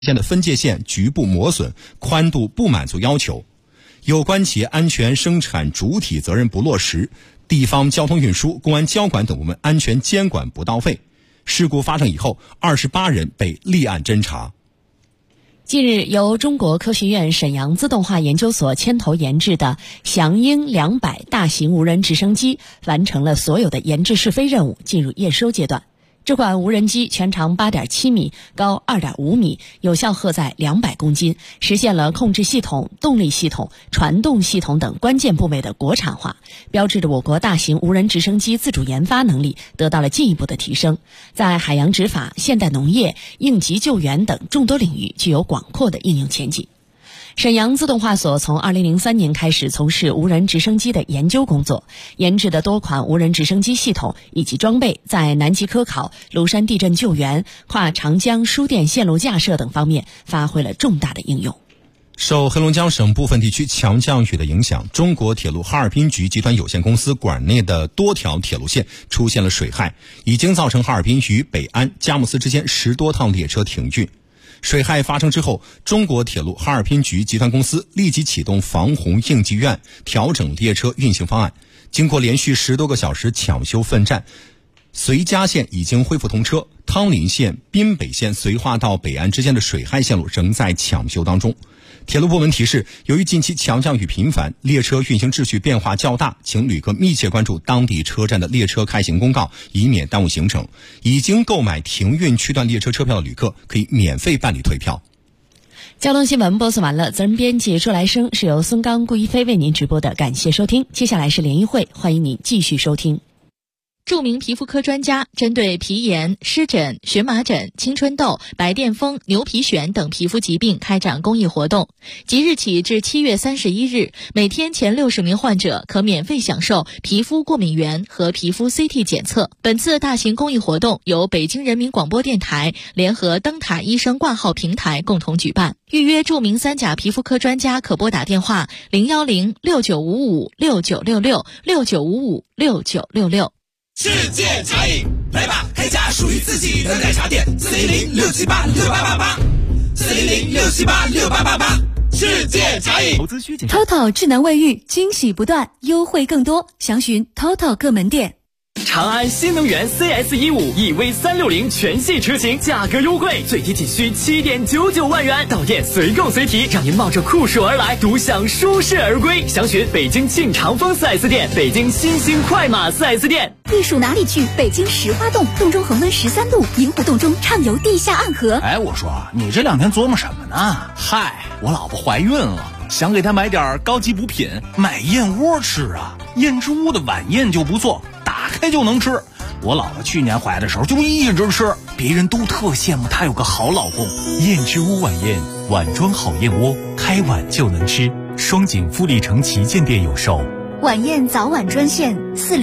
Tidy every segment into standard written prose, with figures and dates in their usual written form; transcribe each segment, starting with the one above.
线的分界线局部磨损，宽度不满足要求，有关企业安全生产主体责任不落实，地方交通运输、公安交管等部门安全监管不到位。事故发生以后，28人被立案侦查。 近日，由中国科学院沈阳自动化研究所牵头研制的翔鹰200大型无人直升机完成了所有的研制试飞任务，进入验收阶段。这款无人机全长8.7米，高2.5米，有效荷载200公斤，实现了控制系统、动力系统、传动系统等关键部位的国产化，标志着我国大型无人直升机自主研发能力得到了进一步的提升，在海洋执法、现代农业、应急救援等众多领域具有广阔的应用前景。沈阳自动化所从2003年开始从事无人直升机的研究工作，研制的多款无人直升机系统以及装备在南极科考、庐山地震救援、跨长江输电线路架设等方面发挥了重大的应用。 受黑龙江省部分地区强降雨的影响，中国铁路哈尔滨局集团有限公司管内的多条铁路线出现了水害，已经造成哈尔滨与北安、佳木斯之间10多趟列车停运。水害发生之后，中国铁路哈尔滨局集团公司立即启动防洪应急预案，调整列车运行方案。经过连续10多个小时抢修奋战，绥嘉线已经恢复通车，汤林线、滨北线绥化到北安之间的水害线路仍在抢修当中。铁路部门提示，由于近期强降雨频繁，列车运行秩序变化较大，请旅客密切关注当地车站的列车开行公告，以免耽误行程。已经购买停运区段列车车票的旅客可以免费办理退票。 交通新闻播送完了，责任编辑朱来生是由孙刚、顾一飞为您直播的，感谢收听。接下来是联谊会，欢迎您继续收听。 著名皮肤科专家针对皮炎、湿疹、荨麻疹、青春痘、白癜风、牛皮癣等皮肤疾病开展公益活动。即日起至7月31日，每天前60名患者可免费享受皮肤过敏原和皮肤 CT 检测。本次大型公益活动由北京人民广播电台联合灯塔医生挂号平台共同举办。预约著名3甲皮肤科专家可拨打电话0106955696669556966。 世界茶饮，来吧，开家属于自己的奶茶店，400-678-6888，400-678-6888，世界茶饮。 投资需谨慎。TOTO 智能卫浴，惊喜不断，优惠更多，详询 TOTO 各门店。 长安新能源 CS15 EV360全系车型价格优惠，最低仅需7.99万元，到店随购随提，让您冒着酷暑而来，独享舒适而归。详询北京庆长丰 4S 店、北京新兴快马 4S 店。 避暑哪里去？北京石花洞，洞中恒温13度，银湖洞中畅游地下暗河。 哎，我说你这2天琢磨什么呢？嗨，我老婆怀孕了，想给她买点高级补品，买燕窝吃啊。燕之屋的晚宴就不错，打开就能吃。我老婆去年怀的时候就一直吃，别人都特羡慕她有个好老公。 燕之屋晚宴，碗装好燕窝，开碗就能吃。双井富力城旗舰店有售。 晚宴早晚专线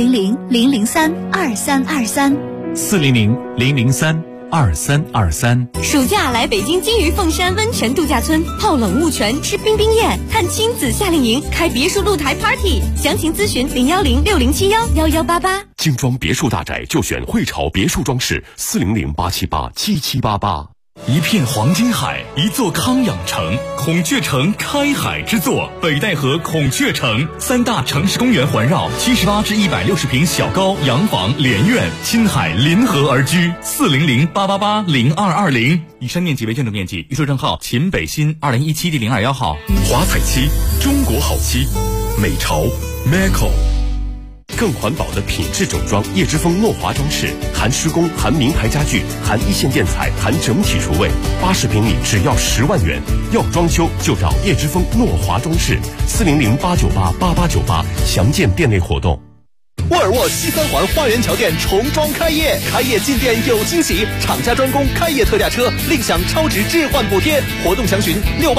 400-003-2323，400-003-2323。 暑假来北京金鱼凤山温泉度假村，泡冷雾泉，吃冰冰宴，看亲子夏令营，开别墅露台 party。详情咨询010-6071-1188。 精装别墅大宅就选汇潮别墅装饰，400-878-7788。 一片黄金海，一座康养城，孔雀城开海之作，北戴河孔雀城，3大城市公园环绕，78至160平小高洋房连院，亲海临河而居，400-888-0220。以上面积为建筑面积，预售证号秦北新2017第021号。 华彩漆，中国好漆，美潮 Meco。更环保的品质整装，叶之峰诺华装饰，含施工，含名牌家具，含一线建材，含整体厨卫，80平米只要10万元。要装修就找叶之峰诺华装饰，400-898-8898，详见店内活动。 沃尔沃西三环花园桥店重装开业，开业进店有惊喜，厂家专供开业特价车，另享超值置换补贴。活动详询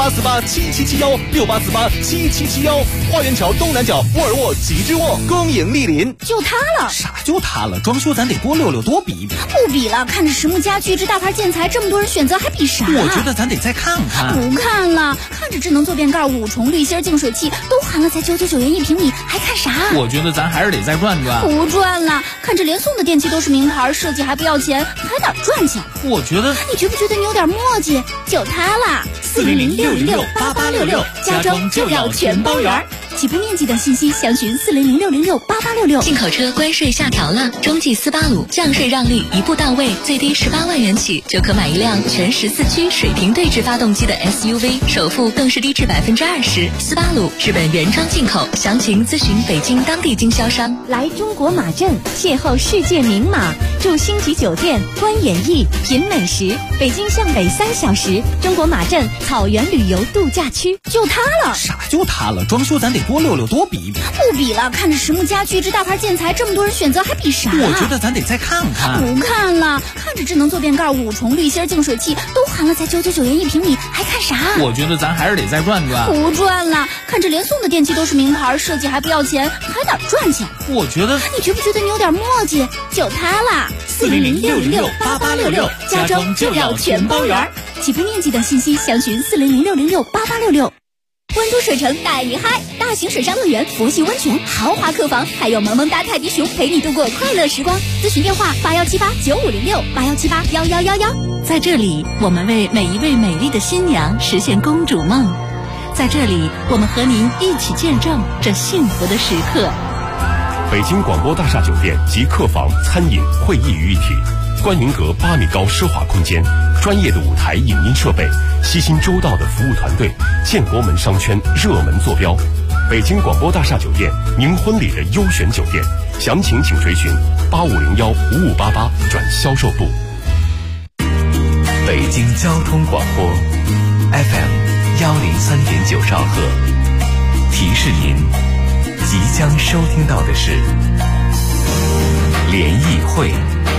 68487771，68487771。花园桥东南角沃尔沃极致沃，恭迎莅临。 就它了。 啥就它了？装修咱得多溜溜，多比一比。 不比了，看着实木家具这大牌建材，这么多人选择，还比啥？ 我觉得咱得再看看。 不看了，看着智能坐便盖、5重滤芯净水器都含了才999元1平米，还看啥？ 我觉得咱还是得再转赚赚？ 不赚了，看着连送的电器都是名牌，设计还不要钱，还哪赚钱？ 我觉得， 你觉不觉得你有点墨迹？就它啦，400-606-8866，家装就要全包圆。起步面积等信息详询400-606-8866。 进口车关税下调了，中际斯巴鲁降税让利一步到位，最低18万元起就可买一辆全14驱水平对置发动机的 SUV， 首付更是低至20%。斯巴鲁日本原装进口，详情咨询北京当地经销商。 来中国马镇邂逅世界名马，住星级酒店，观演艺，品美食。北京向北3小时，中国马镇草原旅游度假区。 就它了。 啥就它了？装修咱得多溜溜，多比一比。 不比了，看着实木家具这大牌建材，这么多人选择，还比啥？ 我觉得咱得再看看。 不看了，看着智能坐垫盖、5重滤芯净水器都含了，才999元1平米，还看啥？ 我觉得咱还是得再转转。 不赚了，看着连送的电器都是名牌，设计还不要钱，还哪赚钱？ 我觉得， 你觉不觉得你有点墨迹？就它啦，400-606-8866，家装就要全包圆。起步面积等信息详询400-606-8866。温都水城带你嗨，大型水上乐园、佛系温泉、豪华客房，还有萌萌哒泰迪熊陪你度过快乐时光。咨询电话81789506，81781111。 在这里，我们为每一位美丽的新娘实现公主梦。在这里，我们和您一起见证这幸福的时刻。 北京广播大厦酒店集客房、餐饮、会议于一体，观云阁8米高奢华空间，专业的舞台影音设备，悉心周到的服务团队，建国门商圈热门坐标。北京广播大厦酒店，您婚礼的优选酒店，详情请垂询8501-5588转销售部。 北京交通广播 FM103.9兆赫，提示您即将收听到的是联谊会。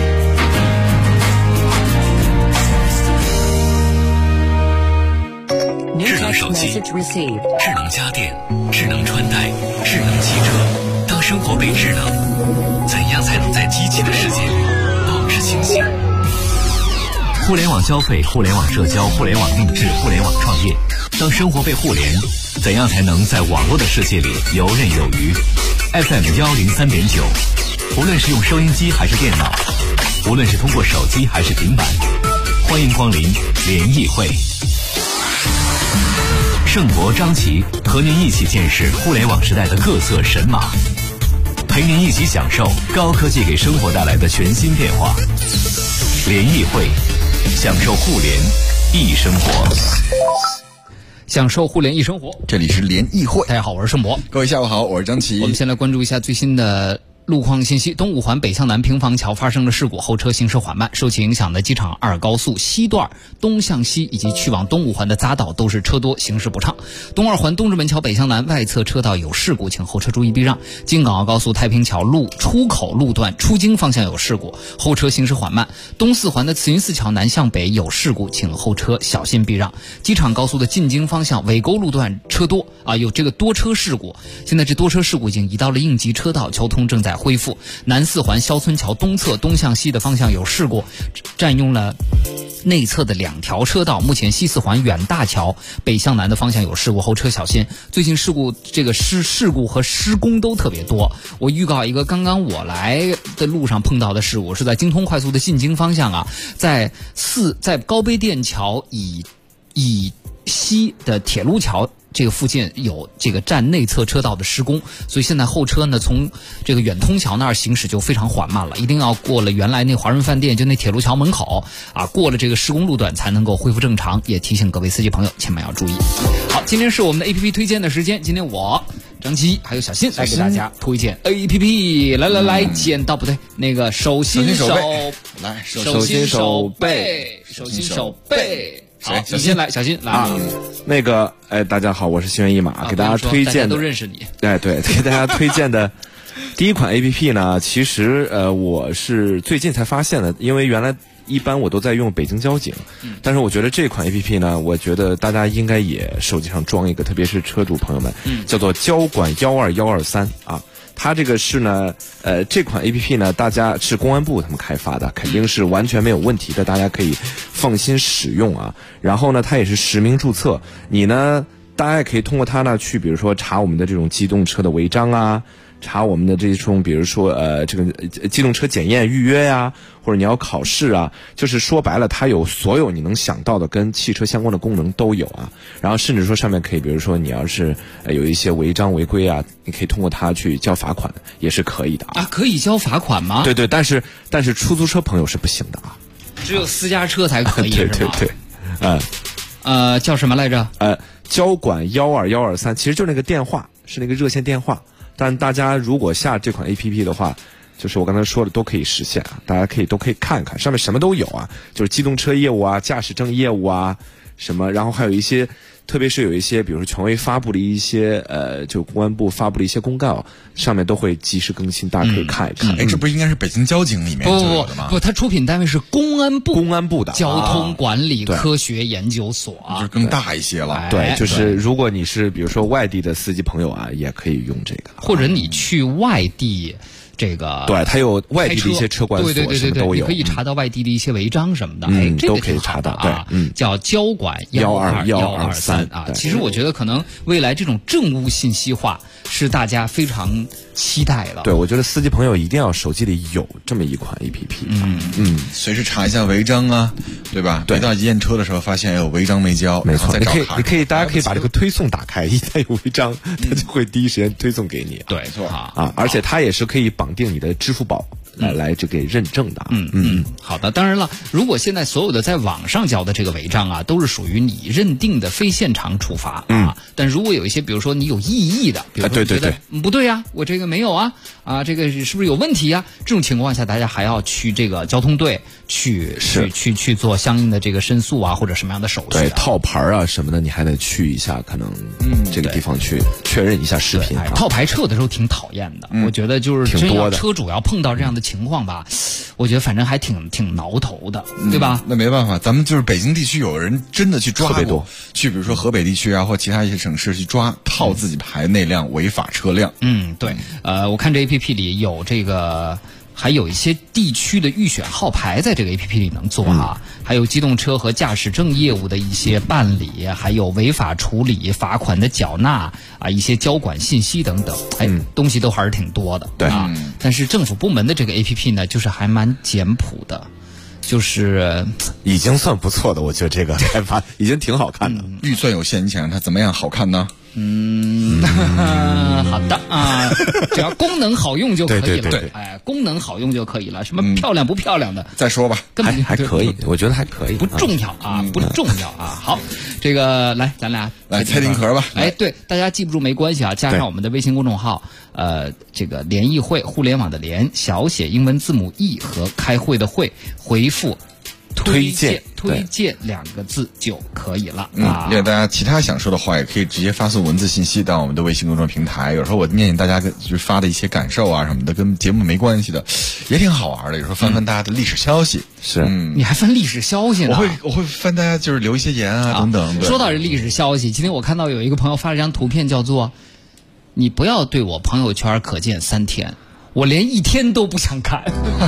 智能手机、智能家电、智能穿戴、智能汽车，当生活被智能，怎样才能在机器的世界里保持清醒？ 互联网消费、互联网社交、互联网定制、互联网创业，当生活被互联，怎样才能在网络的世界里游刃有余？ FM103.9，无论是用收音机还是电脑，无论是通过手机还是平板，欢迎光临联谊会。盛博、张琪和您一起见识互联网时代的各色神马，陪您一起享受高科技给生活带来的全新变化。联谊会，享受互联易生活。 享受互联易生活，这里是联谊会。大家好，我是盛博。 各位下午好，我是张琪。 我们先来关注一下最新的路况信息。东五环北向南平房桥发生了事故，后车行驶缓慢，受其影响的机场2高速西段东向西以及去往东五环的匝道都是车多，行驶不畅。东2环东直门桥北向南外侧车道有事故，请后车注意避让。京港澳高速太平桥路出口路段出京方向有事故，后车行驶缓慢。东4环的慈云寺桥南向北有事故，请后车小心避让。机场高速的进京方向尾沟路段车多有这个多车事故，现在这多车事故已经移到了应急车道，交通正在恢复。南4环肖村桥东侧东向西的方向有事故，占用了内侧的2条车道。目前西4环远大桥北向南的方向有事故，后车小心。最近事故和施工都特别多。我预告一个刚刚我来的路上碰到的事故，是在京通快速的进京方向在高碑店桥以西的铁路桥这个附近有这个占内侧车道的施工，所以现在后车呢从这个远通桥那儿行驶就非常缓慢了，一定要过了原来那华润饭店就那铁路桥门口过了这个施工路段才能够恢复正常，也提醒各位司机朋友千万要注意。好，今天是我们的 APP 推荐的时间，今天我张琪还有小新来给大家推荐 APP。 来剪刀不对，那个手心手来手心手背手心手背。好，你先来，小新来那个大家好，我是心猿意马，给大家推荐的，大家都认识你。 对，给大家推荐的第一款 APP 呢，其实我是最近才发现的，因为原来一般我都在用北京交警，但是我觉得这款 APP 呢，我觉得大家应该也手机上装一个，特别是车主朋友们，叫做交管12123它这个是呢，这款 APP 呢，大家是公安部他们开发的，肯定是完全没有问题的，大家可以放心使用然后呢，它也是实名注册，你呢大家也可以通过它呢去，比如说查我们的这种机动车的违章啊，查我们的这种比如说这个机动车检验预约呀，或者你要考试啊，就是说白了它有所有你能想到的跟汽车相关的功能都有啊。然后甚至说上面可以比如说你要是有一些违章违规啊，你可以通过它去交罚款也是可以的啊。 可以交罚款吗？ 对，但是出租车朋友是不行的啊， 只有私家车才可以对是吗？ 对， 叫什么来着？ 交管12123，其实就是那个电话，是那个热线电话。但大家如果下这款 APP 的话，就是我刚才说的都可以实现啊，大家都可以看看，上面什么都有啊，就是机动车业务啊、驾驶证业务啊什么，然后还有一些，特别是有一些，比如说权威发布的一些就公安部发布的一些公告，上面都会及时更新，大家可以看一看。 这不应该是北京交警里面就有的吗？ 不，它出品单位是公安部的交通管理科学研究所啊， 就是更大一些了。 对，就是如果你是比如说外地的司机朋友啊，也可以用这个， 或者你去外地。这个对，它有外地的一些车管所，什么都有， 你可以查到外地的一些违章什么的，这个都可以查到啊。 叫交管12123啊。其实我觉得可能未来这种政务信息化是大家非常期待的。 对，我觉得司机朋友一定要手机里有这么一款 APP， 随时查一下违章啊，对吧？对，到验车的时候发现有违章没交， 没错，你可以，大家可以把这个推送打开，一旦有违章，它就会第一时间推送给你。 对，错啊，而且它也是可以绑定你的支付宝来这个认证的。 好的。当然了，如果现在所有的在网上交的这个违章啊，都是属于你认定的非现场处罚啊。但如果有一些，比如说你有异议的，比如说觉得不对呀，我这个没有啊，这个是不是有问题呀？这种情况下，大家还要去这个交通队去做相应的这个申诉啊，或者什么样的手续。 对，套牌啊什么的，你还得去一下，可能这个地方去确认一下视频。 套牌车有的时候挺讨厌的，我觉得就是挺多的。 车主要碰到这样的情况吧，我觉得反正还挺挠头的，对吧？ 那没办法，咱们就是北京地区有人真的去抓过，去比如说河北地区啊或其他一些省市去抓套自己牌那辆违法车辆。 对，我看这 APP 里有这个。还有一些地区的预选号牌在这个 APP 里能做啊，还有机动车和驾驶证业务的一些办理，还有违法处理、罚款的缴纳啊，一些交管信息等等，东西都还是挺多的。 对啊，但是政府部门的这个 APP 呢，就是还蛮简朴的。就是已经算不错的，我觉得这个开发已经挺好看的。 预算有限，你想让它怎么样好看呢？ 好的啊，只要功能好用就可以了。 对， 功能好用就可以了，什么漂亮不漂亮的再说吧， 还可以，我觉得还可以， 不重要啊，不重要啊。好，这个来，咱俩来猜丁壳吧。 对，大家记不住没关系啊，加上我们的微信公众号，这个联谊会，互联网的联，小写英文字母 E 和开会的会，回复推荐2个字就可以了啊。 另外，大家其他想说的话也可以直接发送文字信息到我们的微信公众平台。有时候我念念大家就是发的一些感受啊什么的，跟节目没关系的，也挺好玩的。有时候翻翻大家的历史消息， 你还翻历史消息呢？ 我会翻大家就是留一些言啊等等。 说到这历史消息，今天我看到有一个朋友发了一张图片，叫做“你不要对我朋友圈可见3天”。我连1天都不想看，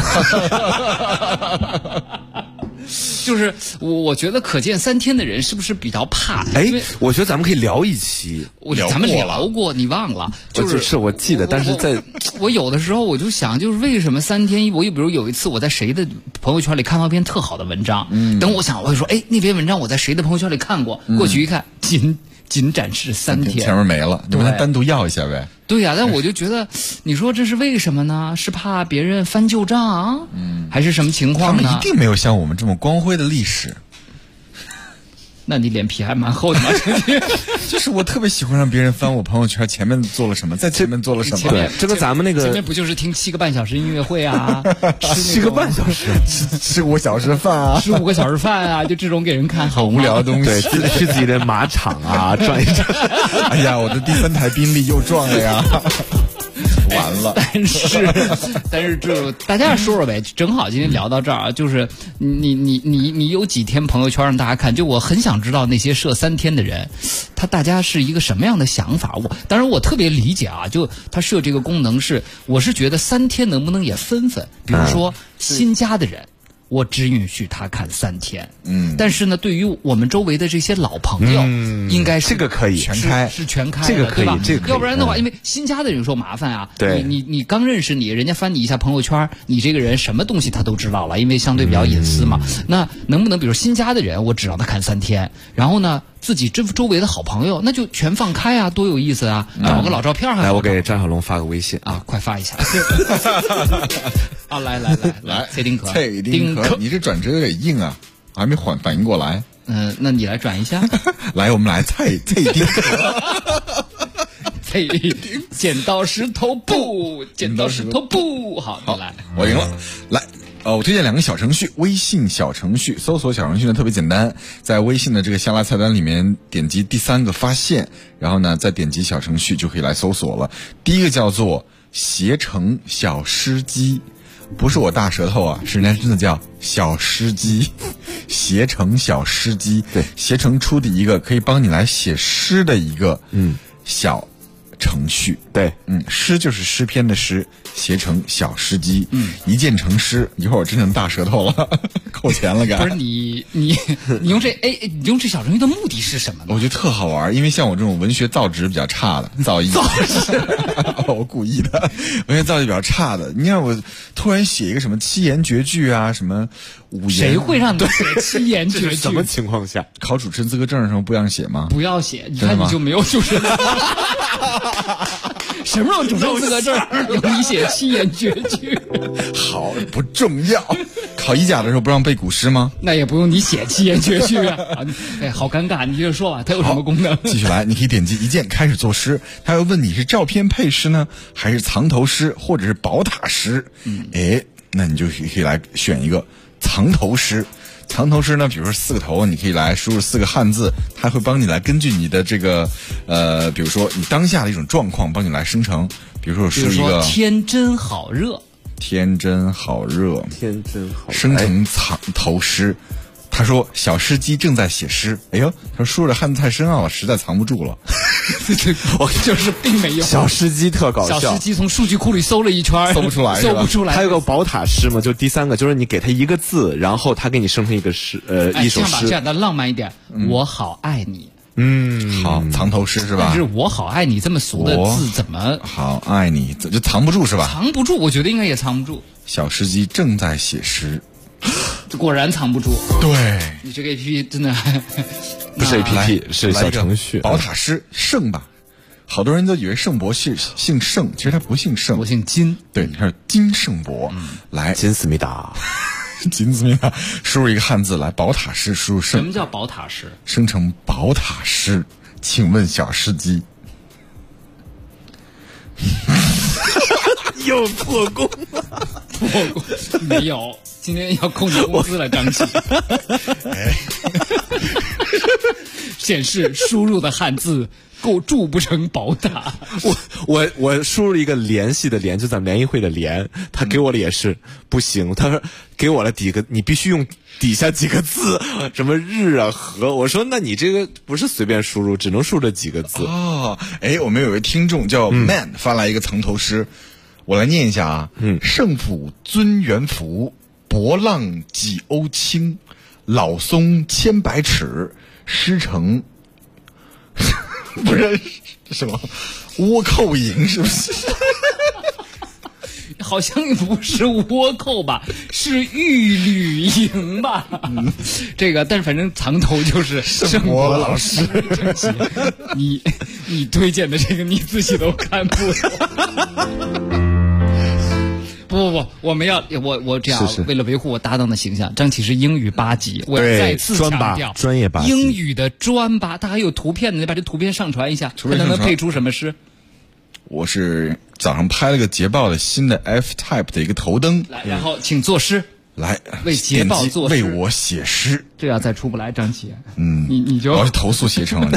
就是我觉得可见3天的人是不是比较怕？ 我觉得咱们可以聊一期， 咱们聊过，你忘了？ 就是我记得，但是我有的时候我就想，就是为什么3天？我比如有一次我在谁的朋友圈里看到一篇特好的文章，等我想，我就说，那篇文章我在谁的朋友圈里看过？过去一看，仅展示3天， 前面没了，你们单独要一下呗。 对呀，但我就觉得，你说这是为什么呢？是怕别人翻旧账，还是什么情况呢？ 他们一定没有像我们这么光辉的历史。 那你脸皮还蛮厚的嘛？ 就是我特别喜欢让别人翻我朋友圈前面做了什么，在前面做了什么。 对，这个咱们那个前面不就是听7个半小时音乐会啊 ，7个半小时， 吃5个小时饭啊 ，15个小时饭啊，就这种给人看好无聊的东西。 对，去自己的马场啊转一转。 哎呀，我的第3台宾利又撞了呀。完了， 但是就大家说说呗，正好今天聊到这儿啊，就是你有几天朋友圈让大家看？就我很想知道那些设3天的人，大家是一个什么样的想法？当然我特别理解啊，就他设这个功能我是觉得3天能不能也分，比如说新加的人。 我只允许他看3天。但是呢，对于我们周围的这些老朋友，应该是这个可以全开， 是全开的， 这个可以， 对吧？ 这个可以。 要不然的话，因为新加的人说麻烦啊， 对， 你刚认识你，人家翻你一下朋友圈，你这个人什么东西他都知道了，因为相对比较隐私嘛。那能不能比如新加的人，我只让他看3天，然后呢，自己周围的好朋友，那就全放开啊，多有意思啊！找个老照片还来，我给张小龙发个微信啊，快发一下。啊，来，蔡丁壳， 你这转折有点硬啊，我还没反应过来。 那你来转一下。 来，我们来蔡丁壳。 剪刀石头布，剪刀石头布。好，你来， 我赢了。来。我推荐2个小程序，微信小程序，搜索小程序呢特别简单，在微信的这个下拉菜单里面点击第3个发现，然后呢再点击小程序就可以来搜索了。第一个叫做携程小诗机，不是我大舌头啊，是人家真的叫小诗机，携程小诗机，对，携程出的一个可以帮你来写诗的一个小程序， 对， 诗就是诗篇的诗，携程小诗机，一键成诗。一会儿我真成大舌头了，扣钱了， 不是你用这小程序的目的是什么呢？ 我觉得特好玩，因为像我这种文学造诣比较差的，我故意的，文学造诣比较差的，你看我突然写一个什么7言绝句啊，什么5言， 谁会让你写7言绝句？ 什么情况下？ 考主持资格证上不让写吗？ 不要写，你看你就没有主持。什么时候主持资格证有你写7言绝句？ 好，不重要。考1甲的时候不让背古诗吗？ 那也不用你写7言绝句啊！哎，好尴尬，你接着说吧，它有什么功能？ 继续来，你可以点击一键开始作诗，它会问你是照片配诗呢，还是藏头诗，或者是宝塔诗？那你就可以来选一个藏头诗。藏头诗呢，比如说4个头，你可以来输入4个汉字，它会帮你来根据你的这个比如说你当下的一种状况，帮你来生成。比如说我输一个天真好热， 天真好热，生成藏头诗。他说小诗机正在写诗，哎呦，他说输入的汉字太深奥了，实在藏不住了。 我就是并没有。 小诗机特搞笑， 小诗机从数据库里搜了一圈， 搜不出来。 还有个宝塔诗嘛，就第3个，就是你给他一个字，然后他给你生成一个诗，一首诗。 这样的浪漫一点，我好爱你。 好，藏头诗是吧？ 但是我好爱你这么俗的字怎么好爱你就藏不住是吧？ 藏不住，我觉得应该也藏不住。 小诗机正在写诗。 果然藏不住。 对， 你这个 APP 真的不是 APP， 是小程序。 宝塔诗盛吧，好多人都以为盛博姓盛，其实他不姓盛， 我姓金。 对，他是金盛博。来， 金思密达， 金思密达，输入一个汉字来，宝塔诗，输入盛。 什么叫宝塔诗？ 生成宝塔诗，请问小诗机。 又破功了。 破功没有，今天要扣你工资了，张琪。显示输入的汉字铸不成宝塔。 我输入一个联系的联，就咱们联谊会的联，他给我的也是不行，他说给我了几个，你必须用底下几个字，什么日啊和，我说那你这个不是随便输入，只能输这几个字。 我们有位听众叫 Man 发来一个藏头诗，我来念一下啊。圣府尊元福，博浪几瓯清，老松千百尺，诗成不是什么倭寇营，是不是？ 好像不是倭寇吧，是玉旅营吧？这个，但是反正藏头就是盛博老师。你推荐的这个你自己都看不懂。不，我们要我这样，为了维护我搭档的形象，张启是英语8级，我要再次强调， 专业8级， 英语的专8，他还有图片呢，你把这图片上传一下，看能配出什么诗。 我是早上拍了个捷豹的新的 F-Type 的一个头灯， 来，然后请作诗。 来， 为捷豹作诗， 为我写诗， 这样再出不来，张琪。你就我要是投诉携程了。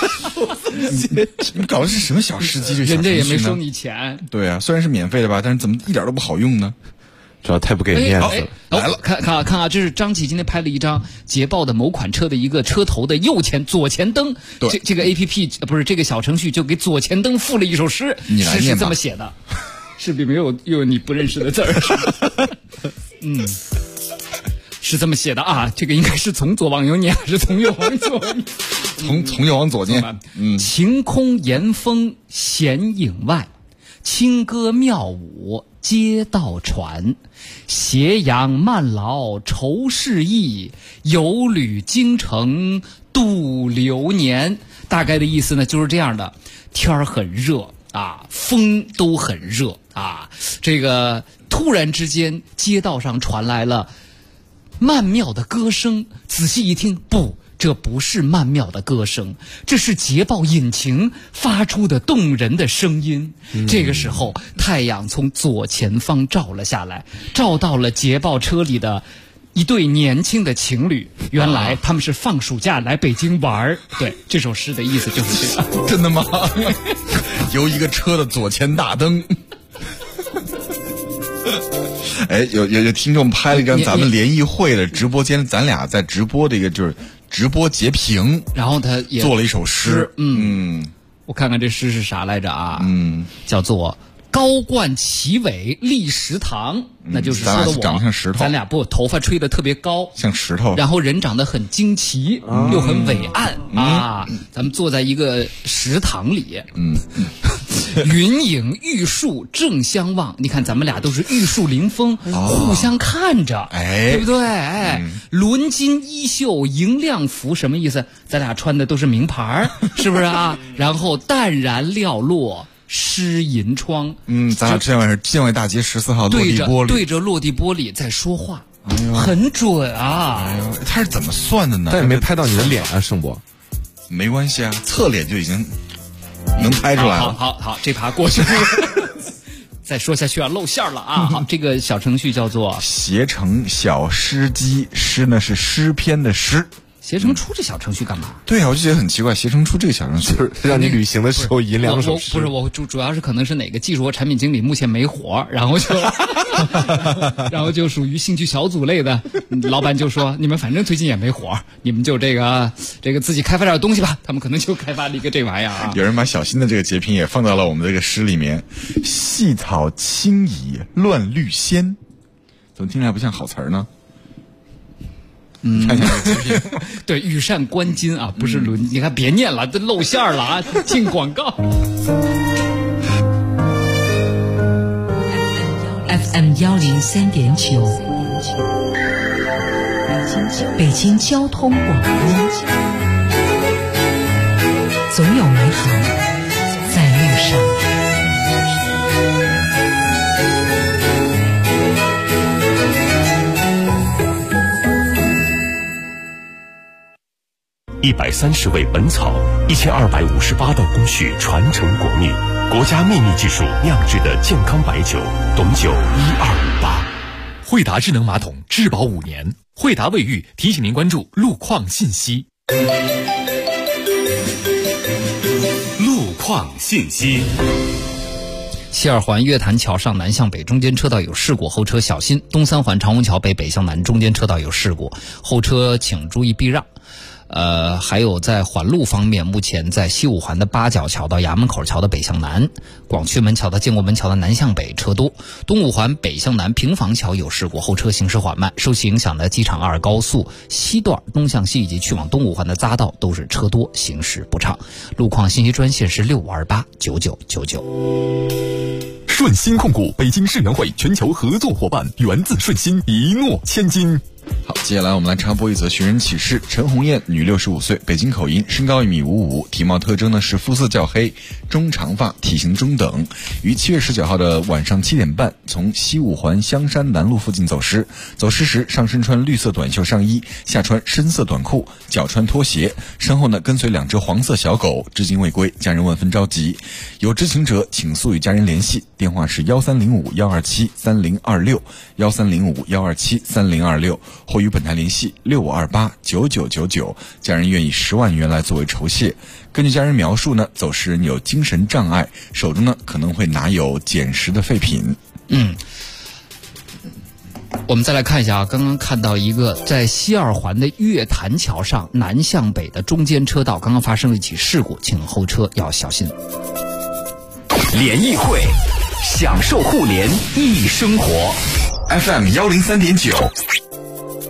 你搞的是什么小诗机？这人家也没收你钱。 对啊，虽然是免费的吧，但是怎么一点都不好用呢？ 主要太不给面子了。 来了， 看啊，这是张琪今天拍了一张捷豹的某款车的一个车头的左前灯。这个 APP 不是这个小程序就给左前灯附了一首诗，诗是这么写的，是里面有你不认识的字儿。 是这么写的啊，这个应该是从左往右念还是从右往左念？ 从右往左念。 晴空岩峰闲影外，清歌妙舞街道传。斜阳慢劳愁事意，游旅京城度流年。大概的意思呢就是这样的，天儿很热啊，风都很热啊，这个突然之间街道上传来了曼妙的歌声，仔细一听，不，这不是曼妙的歌声，这是捷豹引擎发出的动人的声音。这个时候太阳从左前方照了下来，照到了捷豹车里的一对年轻的情侣，原来他们是放暑假来北京玩儿。对，这首诗的意思就是这个。 真的吗？由一个车的左前大灯。哎，有听众拍了一张咱们联谊会的直播间，咱俩在直播的一个就是直播截屏， 然后他也做了一首诗。 我看看这诗是啥来着啊？叫做高冠旗伟立石堂，那就是说的我长得像石头， 咱俩不头发吹得特别高， 像石头， 然后人长得很惊奇，又很伟岸啊。咱们坐在一个石堂里，云影玉树正相望。你看咱们俩都是玉树临风，互相看着，对不对？纶巾衣袖迎亮服，什么意思？咱俩穿的都是名牌，是不是啊？然后淡然寥落诗银窗。 咱俩这晚是建外大街14号落地玻璃， 对着落地玻璃在说话，很准啊！ 他是怎么算的呢？ 但也没拍到你的脸啊，盛博。 没关系啊，侧脸就已经能拍出来了。 好，这趴过去了。再说下去啊，露馅了啊！好，这个小程序叫做携程小诗机，诗呢是诗篇的诗。 携程出这小程序干嘛？ 对啊，我就觉得很奇怪，携程出这个小程序就是让你旅行的时候吟两首诗。 不是我主要是可能是哪个技术和产品经理目前没活，然后就属于兴趣小组类的，老板就说你们反正最近也没活，你们就这个自己开发点东西吧。他们可能就开发了一个这玩意儿啊。 有人把小新的这个截屏也放到了我们这个诗里面，细草轻移乱绿鲜，怎么听起来不像好词儿呢？看一下这个截屏。 对，羽扇纶巾啊，不是轮。你看，别念了，这露馅了啊！进广告。 FM 103.9，北京交通广播，总有美好在路上。 130味本草，1258道工序传承国秘，国家秘密技术酿制的健康白酒，董酒1258。 惠达智能马桶质保5年，惠达卫浴提醒您关注路况信息。 路况信息。 西二环月坛桥上南向北中间车道有事故，后车小心；东三环长虹桥北北向南中间车道有事故，后车请注意避让。还有在环路方面，目前在西五环的八角桥到衙门口桥的北向南，广渠门桥到建国门桥的南向北车多，东五环北向南平房桥有事故，后车行驶缓慢。受其影响的机场2高速西段东向西以及去往东五环的匝道都是车多，行驶不畅。路况信息专线是65289999。 顺鑫控股北京世园会全球合作伙伴，源自顺鑫，一诺千金。 好，接下来我们来插播一则寻人启事。陈红艳，女，65岁，北京口音，身高1.55米，体貌特征呢是肤色较黑，中长发，体型中等。于7月19号的晚上7点半，从西五环香山南路附近走失。走失时上身穿绿色短袖上衣，下穿深色短裤，脚穿拖鞋，身后呢跟随2只黄色小狗，至今未归，家人万分着急。有知情者请速与家人联系，电话是1305-127-3026，1305-127-3026。或与本台联系65289999，家人愿以10万元来作为酬谢。根据家人描述呢，走失人有精神障碍，手中呢可能会拿有捡拾的废品。 我们再来看一下啊，刚刚看到一个在西二环的月坛桥上南向北的中间车道，刚刚发生了一起事故，请后车要小心。 联谊会，享受互联易生活。 FM 103.9。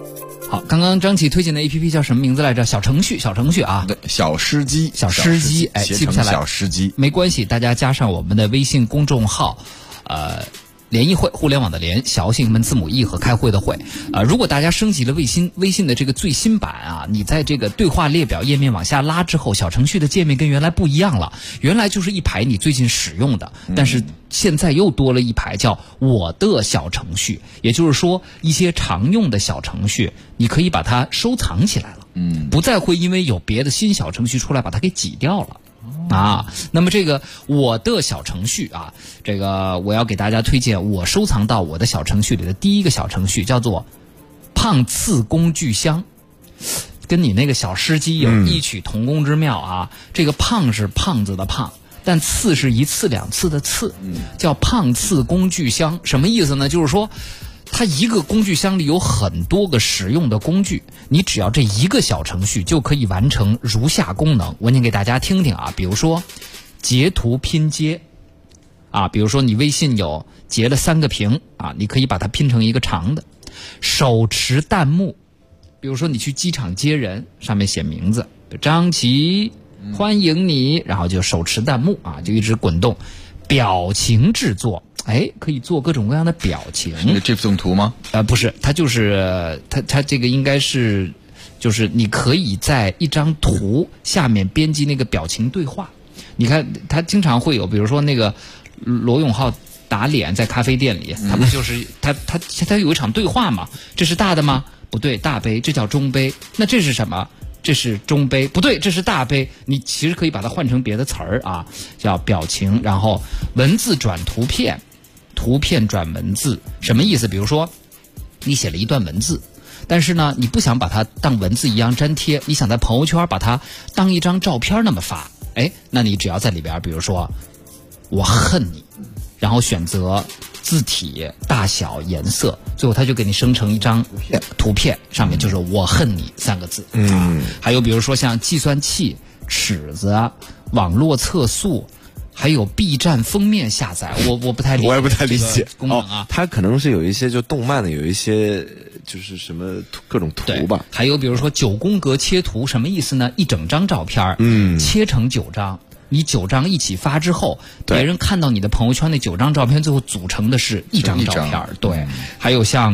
好，刚刚张琪推荐的 APP 叫什么名字来着？小程序啊， 对，小诗机， 哎，记不下来， 小诗机没关系，大家加上我们的微信公众号，联谊会，互联网的联，小写英文字母 E 和开会的会。如果大家升级了微信的这个最新版啊，你在这个对话列表页面往下拉之后，小程序的界面跟原来不一样了。原来就是一排你最近使用的，但是现在又多了一排叫我的小程序，也就是说一些常用的小程序，你可以把它收藏起来了，不再会因为有别的新小程序出来把它给挤掉了。那么这个我的小程序啊，这个我要给大家推荐我收藏到我的小程序里的第一个小程序，叫做胖次工具箱，跟你那个小诗机有异曲同工之妙啊。这个胖是胖子的胖，但次是一次两次的次，叫胖次工具箱。什么意思呢？就是说它一个工具箱里有很多个实用的工具，你只要这一个小程序就可以完成如下功能，我念给大家听听啊。比如说截图拼接啊，比如说你微信有截了3个屏啊，你可以把它拼成一个长的。手持弹幕，比如说你去机场接人，上面写名字张琪欢迎你，然后就手持弹幕啊，就一直滚动。表情制作，可以做各种各样的表情。 是 GIF 动图吗？ 不是，它就是它这个应该是，就是你可以在一张图下面编辑那个表情对话。你看，它经常会有，比如说那个罗永浩打脸在咖啡店里，他不就是他有一场对话嘛？这是大的吗？不对，大杯，这叫中杯。那这是什么？这是中杯，不对，这是大杯。你其实可以把它换成别的词儿啊，叫表情，然后文字转图片，图片转文字，什么意思？比如说你写了一段文字，但是呢，你不想把它当文字一样粘贴，你想在朋友圈把它当一张照片那么发，那你只要在里边，比如说我恨你，然后选择字体大小颜色，最后它就给你生成一张图片，上面就是我恨你3个字。还有比如说像计算器、尺子、网络测速，还有 B 站封面下载，我不太理解， 我也不太理解功能啊。 它可能是有一些就动漫的，有一些就是什么各种图吧。 还有比如说9宫格切图，什么意思呢？一整张照片，切成9张。你9张一起发之后，别人看到你的朋友圈那9张照片，最后组成的是一张照片。对，还有像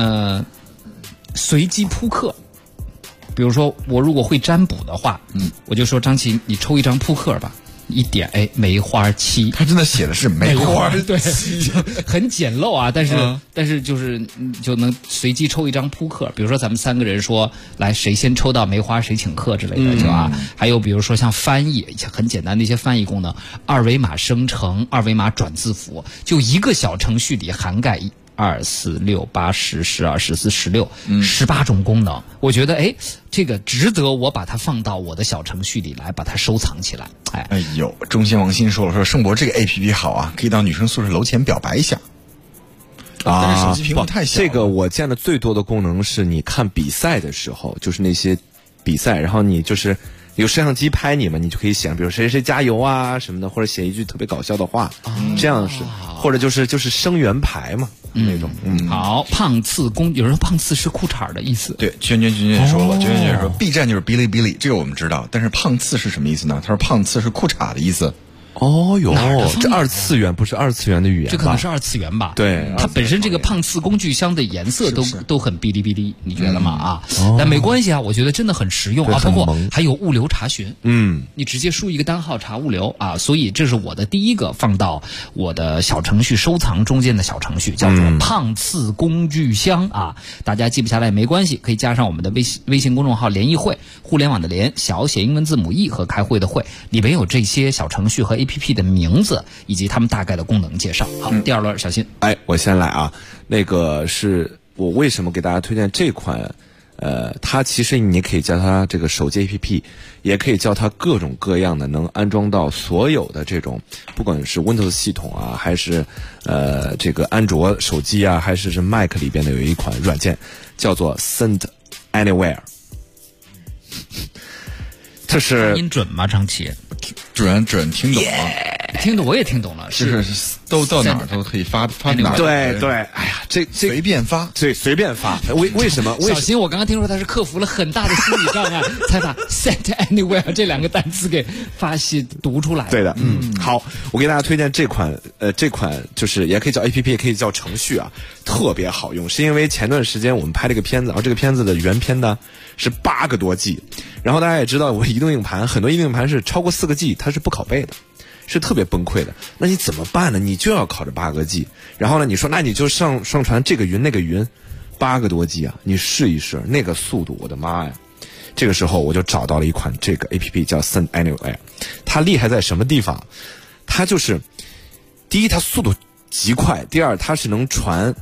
随机扑克，比如说我如果会占卜的话，我就说张琪，你抽一张扑克吧。一点梅花7， 他真的写的是梅花， 对，很简陋啊，但是就是就能随机抽一张扑克，比如说咱们3个人说来谁先抽到梅花谁请客之类的，是吧？还有比如说像翻译，很简单的一些翻译功能，二维码生成、二维码转字符，就一个小程序里涵盖2、4、6、8、10、12、14、16 18种功能，我觉得这个值得我把它放到我的小程序里来，把它收藏起来。 哎呦，中心王鑫说盛博这个 APP 好啊，可以到女生宿舍楼前表白一下。但是手机屏幕太小了。 这个我见的最多的功能是你看比赛的时候，就是那些比赛，然后你就是有摄像机拍你嘛，你就可以写，比如谁谁加油啊什么的，或者写一句特别搞笑的话，这样是，或者就是声援牌嘛。那种好，胖次有人说胖次是裤衩的意思。 对，娟娟说了，娟娟说 B 站就是哔哩哔哩，这个我们知道，但是胖次是什么意思呢？他说胖次是裤衩的意思。 哦哟，这2次元不是2次元的语言吧？ 这可能是2次元吧？ 对， 它本身这个胖次工具箱的颜色都很哔哩哔哩，你觉得吗？但没关系啊，我觉得真的很实用啊，包括还有物流查询，你直接输一个单号查物流啊，所以这是我的第一个放到我的小程序收藏中间的小程序，叫做胖次工具箱啊，大家记不下来也没关系，可以加上我们的微信公众号联谊会，互联网的联，小写英文字母 E 和开会的会，里面有这些小程序和APP 的名字以及他们大概的功能介绍。好，第2轮小新， 我先来啊。那个是我为什么给大家推荐这款？它其实你可以叫它这个手机 APP， 也可以叫它各种各样的能安装到所有的这种，不管是 Windows 系统啊，还是这个安卓手机啊，还是Mac 里边的有一款软件叫做 Send Anywhere。这是音准吗？张琪， 准听懂了。 听懂我也听懂了， 就是都到哪儿都可以发哪儿。 对对，哎呀，这随便发， 对，随便发。为什么？ 小新，我刚刚听说他是克服了很大的心理障碍，才把 send anywhere 这2个单词给读出来。 对的，好，我给大家推荐这款就是也可以叫 APP， 也可以叫程序啊，特别好用。是因为前段时间我们拍了个片子，然后这个片子的原片呢是8个多 G， 然后大家也知道，我移动硬盘很多移动硬盘是超过4个 G， 它是不拷贝的。是特别崩溃的，那你怎么办呢？你就要考这8个 G， 然后呢，你说那你就上传这个云那个云，8个多 G 啊，你试一试那个速度，我的妈呀！这个时候我就找到了一款这个 APP 叫 Send Anywhere， 它厉害在什么地方？它就是第一，它速度极快；第二，它是能传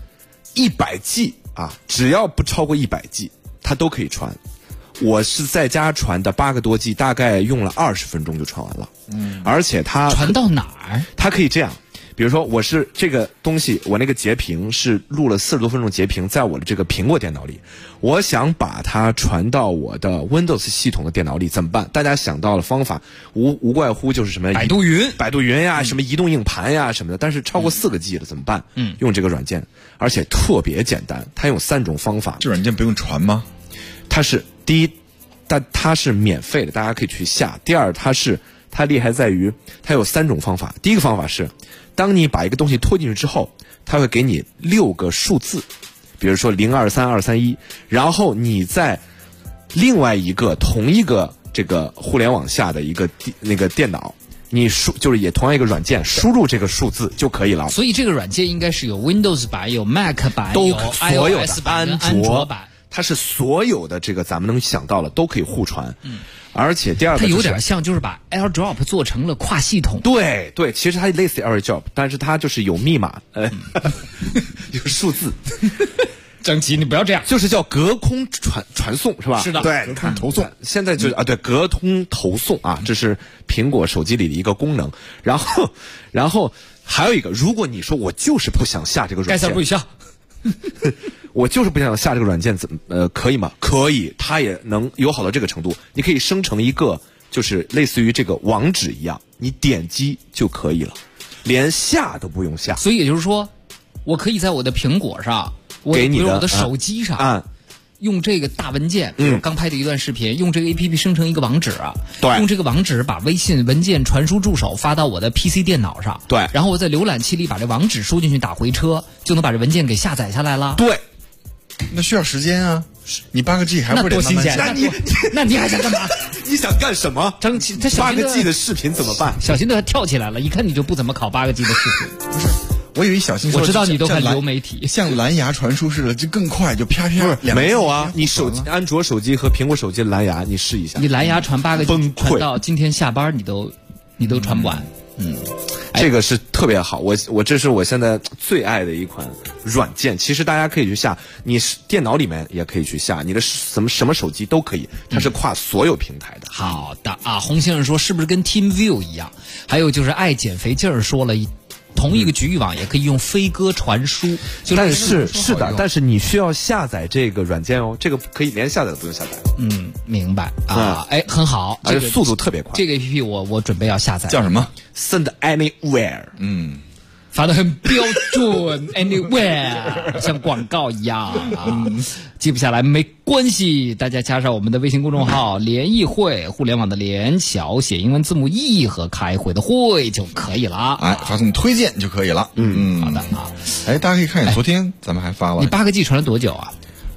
100 G 啊，只要不超过100 G， 它都可以传。我是在家传的8个多 G， 大概用了20分钟就传完了。而且它传到哪儿？ 它可以这样，比如说我是这个东西，我那个截屏是录了40多分钟截屏，在我的这个苹果电脑里，我想把它传到我的 Windows 系统的电脑里，怎么办？大家想到了方法，无怪乎就是什么百度云呀，什么移动硬盘呀什么的。但是超过4个 G 了怎么办？用这个软件，而且特别简单，它用3种方法。 这软件不用传吗？ 它是第一，但它是免费的，大家可以去下。第二，它厉害在于它有3种方法。第一个方法是，当你把一个东西拖进去之后，它会给你6个数字，比如说023231，然后你在另外一个同一个这个互联网下的一个那个电脑，你就是也同样一个软件输入这个数字就可以了。 所以这个软件应该是有 Windows 版、有 Mac 版、有 iOS 版、安卓版。 它是所有的这个咱们能想到了都可以互传，而且第二个、 它有点像就是把 AirDrop 做成了跨系统。 对对，其实它类似 AirDrop， 但是它就是有密码，有数字。 张琪，你不要这样， 就是叫隔空传送是吧？ 是的， 对， 隔空投送。 现在就对，隔空投送啊，这是苹果手机里的一个功能。然后还有一个，如果你说我就是不想下这个软件， 盖不下。 我就是不想下这个软件，可以吗？可以，它也能友好到这个程度。你可以生成一个，就是类似于这个网址一样，你点击就可以了，连下都不用下。 所以也就是说，我可以在我的苹果上， 给你的我的手机上，用这个大文件，比如刚拍的一段视频，用这个 APP 生成一个网址， 对， 用这个网址把微信文件传输助手发到我的 PC 电脑上， 对， 然后我在浏览器里把这网址输进去，打回车，就能把这文件给下载下来了。 对， 那需要时间啊，你8个 G 还不得慢慢下？ 那你还想干嘛？ 你想干什么？ 张琪，他 8个 G 的视频怎么办？ 小新都跳起来了，一看你就不怎么考8个 G 的视频， 不是。我以为小新说， 我知道你都看流媒体， 像蓝牙传输似的，就更快，就啪啪。 不是没有啊，你手机安卓手机和苹果手机的蓝牙，你试一下。 你蓝牙传8个 G， 崩溃， 传到今天下班你都传不完。 这个是特别好，我这是我现在最爱的一款软件。其实大家可以去下，你电脑里面也可以去下，你的什么手机都可以，它是跨所有平台的。 好的啊，洪先生说是不是跟 TeamView 一样？还有就是爱减肥劲儿说了同一个局域网也可以用飞鸽传输， 但是但是你需要下载这个软件哦，这个可以连下载都不用下载。 明白啊，很好， 而且速度特别快。 这个 APP 我准备要下载， 叫什么 ？Send Anywhere。 发得很标准，Anywhere 像广告一样记不下来没关系，大家加上我们的微信公众号联谊会，互联网的联，小写英文字母 E 和开会的会就可以了。 发送推荐就可以了。 好的啊。 大家可以看见昨天咱们还发了。 你8个 G 传了多久啊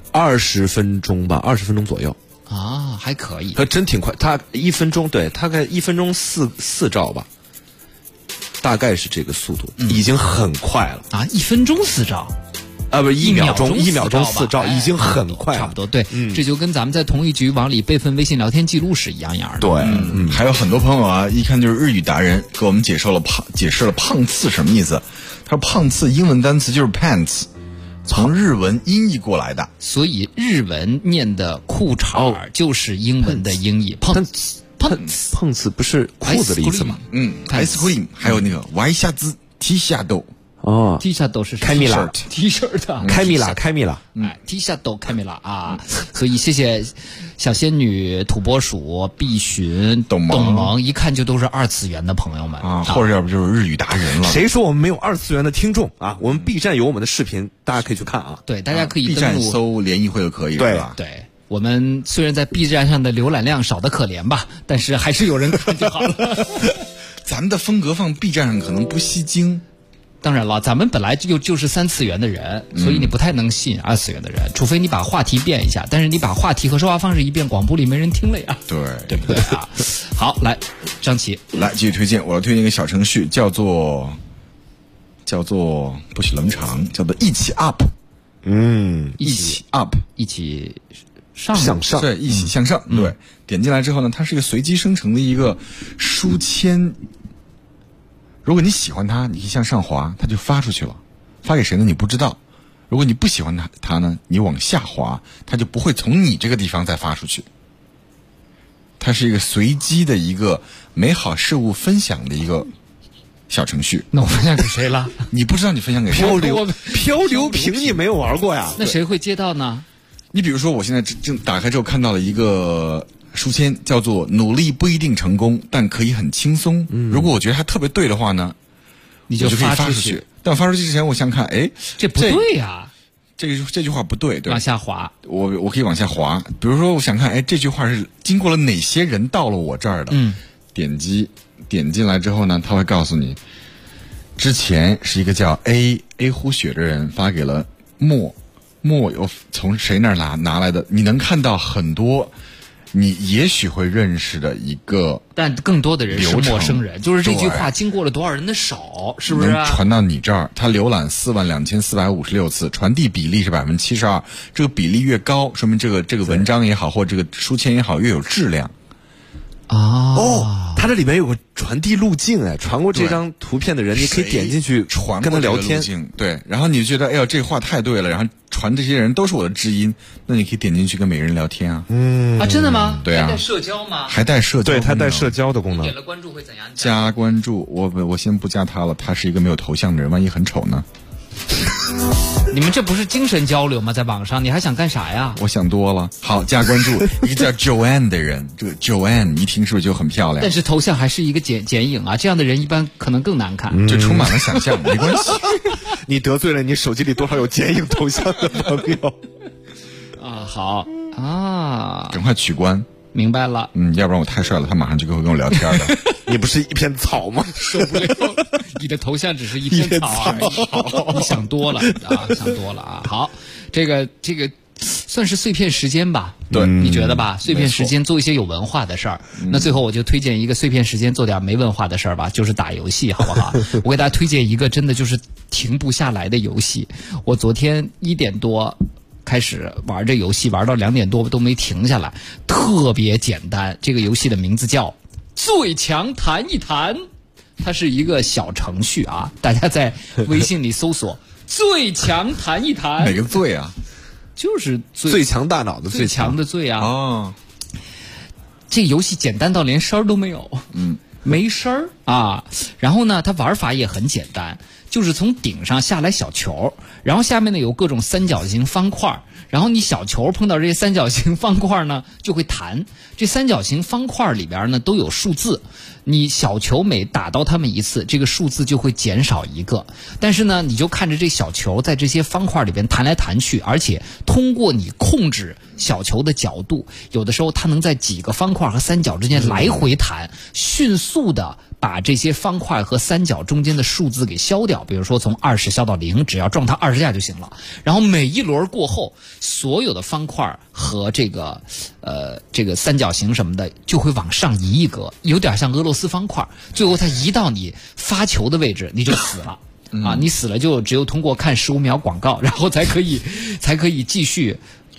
？20分钟吧，20分钟左右。 还可以。 它真挺快，它1分钟，对，大概1分钟4兆吧。大概是这个速度，已经很快了 1分钟4兆， 不是1秒钟4兆，已经很快了， 差不多。对，这就跟咱们在同一局往里备份微信聊天记录是一样的。 对， 还有很多朋友啊，一看就是日语达人，给我们解释了胖次什么意思。他说胖次英文单词就是 pants， 从日文音译过来的， 所以日文念的裤衩就是英文的音译。 胖子不是裤子的意思吗？ ice cream， 还有那个 Y 下子 T 下豆哦 ，T 恤都是开米拉 T 恤的， 开米拉，开米拉， 哎，T 恤都开米拉啊！所以谢谢小仙女、土拨鼠、碧寻、董萌，一看就都是二次元的朋友们啊，或者要不就是日语达人了。 谁说我们没有二次元的听众啊？我们 B 站有我们的视频，大家可以去看啊。 对，大家可以 B 站搜联谊会就可以了，是吧？ 对。我们虽然在 B 站上的浏览量少得可怜吧，但是还是有人看就好了。 咱们的风格放 B 站上可能不吸睛。 当然了，咱们本来就是3次元的人，所以你不太能吸引2次元的人，除非你把话题变一下。但是你把话题和说话方式一变，广播里没人听了呀。对不对啊？好，来，张琪， 来继续推荐。我要推荐一个小程序，叫做不许冷场，叫做一起 up。一起 up， 一起向上， 对，一起向上。对，点进来之后呢，它是一个随机生成的一个书签。如果你喜欢它，你可以向上滑，它就发出去了。发给谁呢？你不知道。如果你不喜欢它呢，你往下滑，它就不会从你这个地方再发出去。它是一个随机的一个美好事物分享的一个小程序。 那我分享给谁了？ 你不知道你分享给谁？ 漂流瓶你没有玩过呀？ 那谁会接到呢？ 你比如说，我现在正打开之后看到了一个书签，叫做努力不一定成功，但可以很轻松。如果我觉得它特别对的话呢， 你就可以发出去。但我发出去之前，我想看，哎， 这不对呀， 这句话不对，对， 往下滑。 我可以往下滑。比如说，我想看，哎，这句话是经过了哪些人到了我这儿的？点进来之后呢，他会告诉你，之前是一个叫 A 呼雪的人发给了莫有从谁那儿拿来的，你能看到很多你也许会认识的一个， 但更多的人是陌生人，就是这句话经过了多少人的手，是不是能传到你这儿？他浏览42456次，传递比例是72%，这个比例越高，说明这个文章也好，或这个书签也好，越有质量。 它这里面有个传递路径，哎，传过这张图片的人，你可以点进去跟他聊天， 对，然后你就觉得，哎呦，这话太对了，然后传这些人都是我的知音，那你可以点进去跟每个人聊天啊。 真的吗？ 对啊， 还带社交吗？ 还带社交， 对，它带社交的功能。 点了关注会怎样？ 加关注，我先不加他了，他是一个没有头像的人，万一很丑呢？ 你们这不是精神交流吗？在网上，你还想干啥呀？ 我想多了。好，加关注一个叫 Joanne 的人，这个 Joanne 一听是不是就很漂亮？ 但是头像还是一个剪影啊，这样的人一般可能更难看， 就充满了想象，没关系。 你得罪了你手机里多少有剪影头像的朋友啊？好啊， 赶快取关。 明白了。 要不然我太帅了，他马上就会跟我聊天的。 你不是一片草吗？ 受不了，你的头像只是一片草而已。你想多了啊，想多了啊。好，这个算是碎片时间吧？ 对， 你觉得吧？碎片时间做一些有文化的事儿。那最后我就推荐一个碎片时间做点没文化的事儿吧，就是打游戏，好不好？我给大家推荐一个真的就是停不下来的游戏。我昨天1点多开始玩这游戏，玩到2点多都没停下来，特别简单。这个游戏的名字叫最强谈一谈，它是一个小程序啊，大家在微信里搜索最强谈一谈。 哪个最啊？ 就是最强大脑的最强的最啊。 哦， 这个游戏简单到连声儿都没有，没声儿啊。然后呢，它玩法也很简单，就是从顶上下来小球，然后下面呢有各种三角形方块，然后你小球碰到这些三角形方块呢就会弹，这三角形方块里边呢都有数字，你小球每打到它们一次，这个数字就会减少一个。但是呢，你就看着这小球在这些方块里边弹来弹去，而且通过你控制小球的角度，有的时候它能在几个方块和三角之间来回弹，迅速的把这些方块和三角中间的数字给消掉。比如说从20消到0，只要撞它20下就行了。然后每一轮过后，所有的方块和这个三角形什么的就会往上移一格，有点像俄罗斯方块。最后它移到你发球的位置，你就死了。你死了就只有通过看15秒广告，然后才可以继续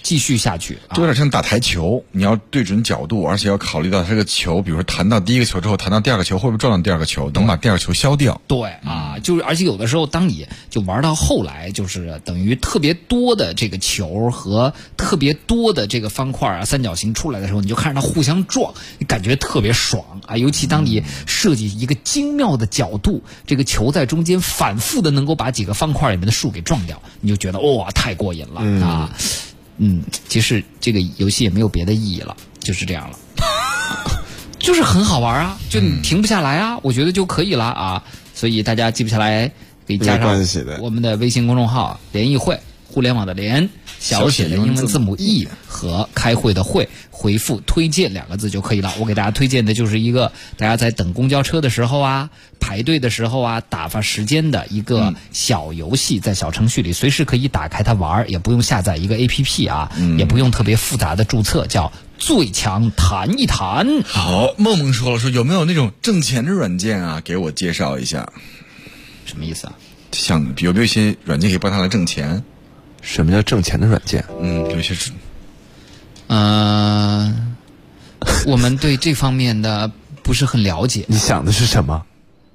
继续下去， 就有点像打台球，你要对准角度，而且要考虑到这个球，比如说弹到第一个球之后，弹到第二个球会不会撞到第二个球，能把第二个球消掉。 对啊，就是而且有的时候，当你就玩到后来，就是等于特别多的这个球和特别多的这个方块啊、三角形出来的时候，你就看着它互相撞，你感觉特别爽啊！尤其当你设计一个精妙的角度，这个球在中间反复的能够把几个方块里面的树给撞掉，你就觉得哇，太过瘾了啊！其实这个游戏也没有别的意义了，就是这样了，就是很好玩啊，就你停不下来啊，我觉得就可以了啊。所以大家记不下来，可以加上我们的微信公众号“联谊会”，互联网的联，小写的英文字母 E 和开会的会，回复推荐2个字就可以了。我给大家推荐的就是一个大家在等公交车的时候啊，排队的时候啊，打发时间的一个小游戏，在小程序里随时可以打开它玩，也不用下载一个 APP 啊，也不用特别复杂的注册，叫最强谈一谈。 好，梦梦说了，说有没有那种挣钱的软件啊，给我介绍一下。 什么意思啊？ 像有没有一些软件可以帮他来挣钱？ 什么叫挣钱的软件？ 有些是， 我们对这方面的不是很了解。 你想的是什么？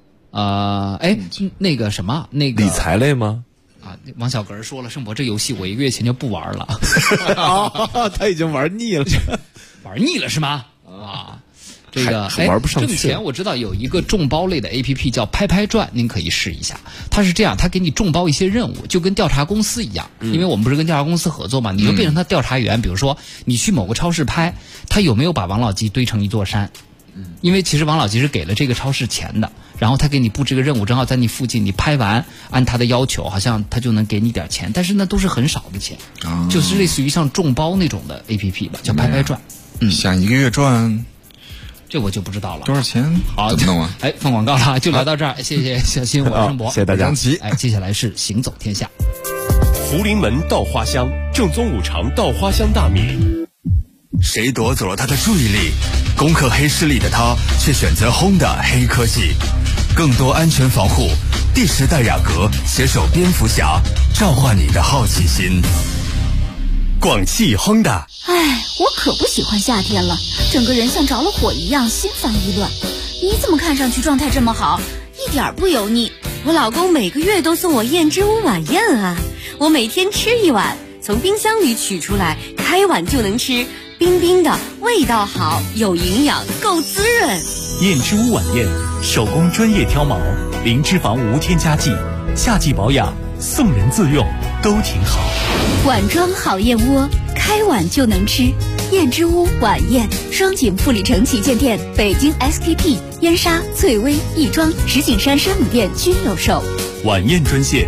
那个什么，那个理财类吗？ 啊，王小格说了，盛博这游戏我1个月前就不玩了。 他已经玩腻了， 玩腻了是吗？啊。这个玩不上去。 挣钱我知道有一个众包类的 APP 叫拍拍转，您可以试一下。它是这样，它给你众包一些任务，就跟调查公司一样。因为我们不是跟调查公司合作嘛，你就变成他调查员。比如说你去某个超市拍，他有没有把王老吉堆成一座山？因为其实王老吉是给了这个超市钱的，然后他给你布置个任务，正好在你附近，你拍完按他的要求，好像他就能给你点钱，但是呢都是很少的钱，就是类似于像众包那种的 APP 吧，叫拍拍转。 想1个月赚。 这我就不知道了， 多少钱？ 好， 怎么弄啊？ 放广告了，就聊到这儿。谢谢小新，我是盛博， 谢谢大家。 接下来是行走天下。 福临门稻花香，正宗五常稻花香大米。 谁夺走了他的注意力？攻克黑势力的他，却选择 Honda 黑科技，更多安全防护。第10代雅阁携手蝙蝠侠，召唤你的好奇心。 广汽 Honda。 我可不喜欢夏天了，整个人像着了火一样，心烦意乱。你怎么看上去状态这么好，一点不油腻？ 我老公每个月都送我燕之屋晚宴啊，我每天吃1碗，从冰箱里取出来，开碗就能吃，冰冰的，味道好，有营养，够滋润。 燕之屋晚宴，手工专业挑毛，零脂肪无添加剂，夏季保养，送人自用都挺好。 碗装好燕窝，开碗就能吃。燕之屋晚宴，双井富力城旗舰店、北京 SKP、燕莎、翠微、亦庄、石景山山姆店均有售。 晚宴专线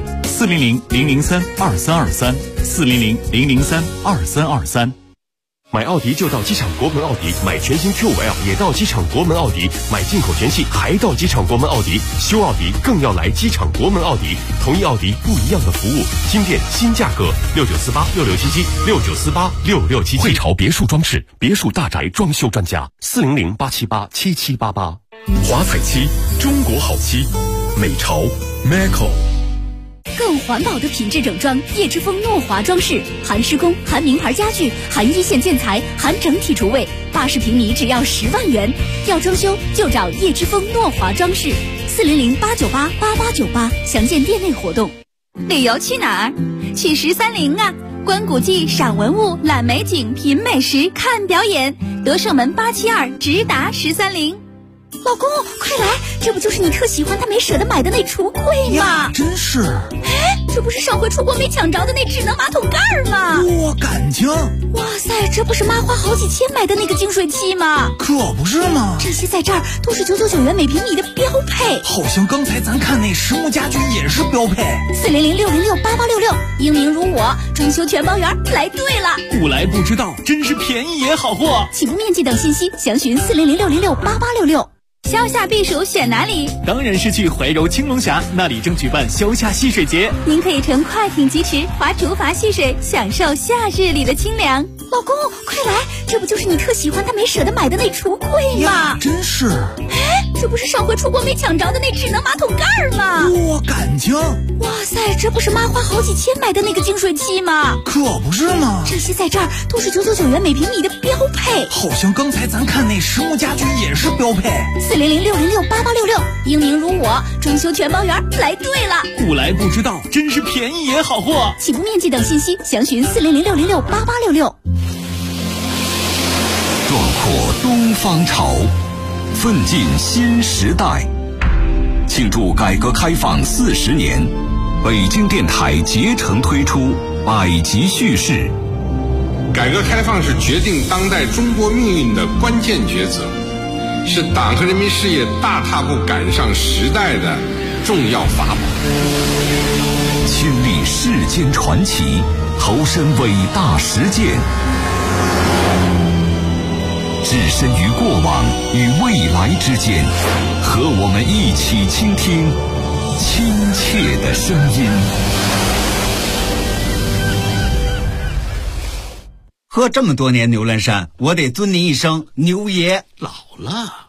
400-003-2323，400-003-2323。 买奥迪就到机场国门奥迪，买全新 Q5L 也到机场国门奥迪，买进口全系还到机场国门奥迪，修奥迪更要来机场国门奥迪。同一奥迪不一样的服务，新店新价格，69486677，69486677。汇潮别墅装饰，别墅大宅装修专家，400-878-7788。华彩漆，中国好漆，美潮 Meco。 更环保的品质整装，叶之峰诺华装饰，含施工，含名牌家具，含一线建材，含整体厨卫，80平米只要10万元。要装修就找叶之峰诺华装饰，400-898-8898，详见店内活动。 旅游去哪儿？去130啊！观古迹、赏文物、览美景、品美食、看表演，德胜门872直达130。 老公，快来！这不就是你特喜欢但没舍得买的那橱柜吗？ 真是！ 这不是上回出国没抢着的那智能马桶盖吗？ 多感情！ 哇塞，这不是妈花好几千买的那个净水器吗？ 可不是吗？ 这些在这儿都是999元每平米的标配。 好像刚才咱看那实木家具也是标配。 400-606-8866，英明如我，装修全包圆，来对了。 不来不知道，真是便宜也好货。 起步面积等信息详询400-606-8866。 消夏避暑选哪里？ 当然是去怀柔青龙峡，那里正举办消夏戏水节。 您可以乘快艇疾驰，划竹筏戏水，享受夏日里的清凉。 老公，快来！这不就是你特喜欢但没舍得买的那橱柜吗？ 真是！ 这不不是上回出国没抢着的那智能马桶盖吗？ 哇，感情！ 哇塞，这不是妈花好几千买的那个净水器吗？ 可不是吗？ 这些在这儿都是999元每平米的标配。 好像刚才咱看那实木家居也是标配。 400-606-8866，英明如我，装修全包圆来对了。 不来不知道，真是便宜也好货。 起步面积等信息详询400-606-8866。 壮阔东方潮，奋进新时代。庆祝改革开放40年，北京电台竭诚推出百集叙事。 改革开放是决定当代中国命运的关键抉择，是党和人民事业大踏步赶上时代的重要法宝。 亲历世间传奇，投身伟大实践，置身于过往与未来之间，和我们一起倾听亲切的声音。 喝这么多年牛栏山，我得尊您一声牛爷。 老了，